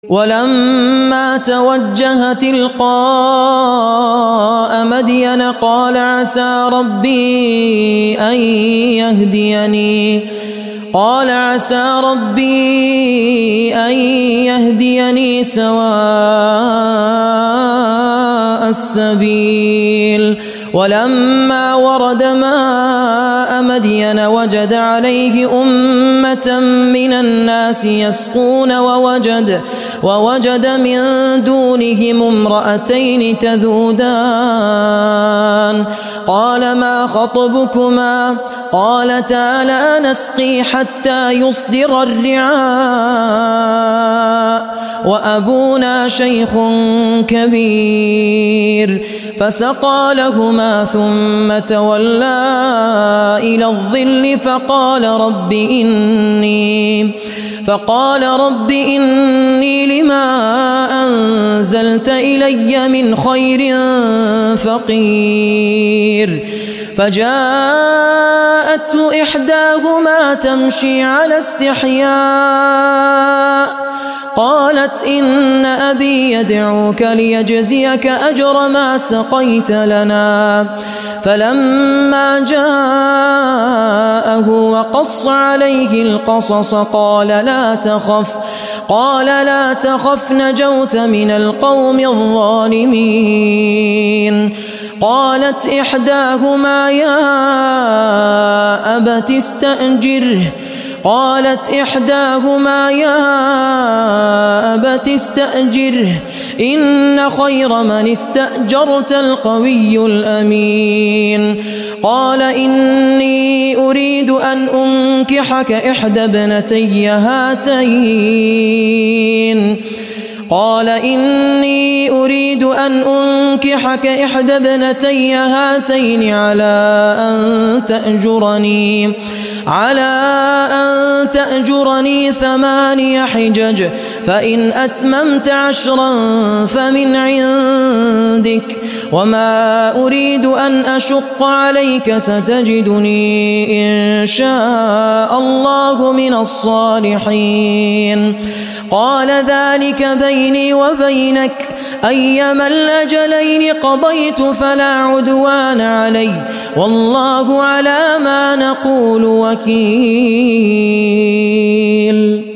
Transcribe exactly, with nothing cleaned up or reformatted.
ولما توجه تلقاء مدين قال عسى ربي أن يهديني قال عسى ربي أن يهديني سواء السبيل. ولما ورد ماء مدين وجد عليه أمة من الناس يسقون ووجد, ووجد من دونهم امرأتين تذودان قال ما خطبكما قالتا لا نسقي حتى يصدر الرعاء وأبونا شيخ كبير. فسقى لهما ثم تولى إلى الظل فقال رب إني فقال رب إني لما أنزلت إلي من خير فقير. فجاءته إحداهما تمشي على استحياء قالت إن أبي يدعوك ليجزيك أجر ما سقيت لنا. فلما جاءه وقص عليه القصص قال لا تخف قال لا تخف نجوت من القوم الظالمين. قالت إحداهما يا أبت استأجره قالت إحداهما يا أبت استأجره إن خير من استأجرت القوي الأمين. قال إني أريد أن أنكحك إحدى ابنتي هاتين قال إني أريد أن أنكحك إحدى ابنتي هاتين على أن تأجرني على أن تأجرني ثماني حجج فإن أتممت عشرا فمن عندك وما أريد أن أشق عليك ستجدني إن شاء الله من الصالحين. قال ذلك بيني وبينك أيما الأجلين قضيت فلا عدوان علي والله على ما نقول وكيل.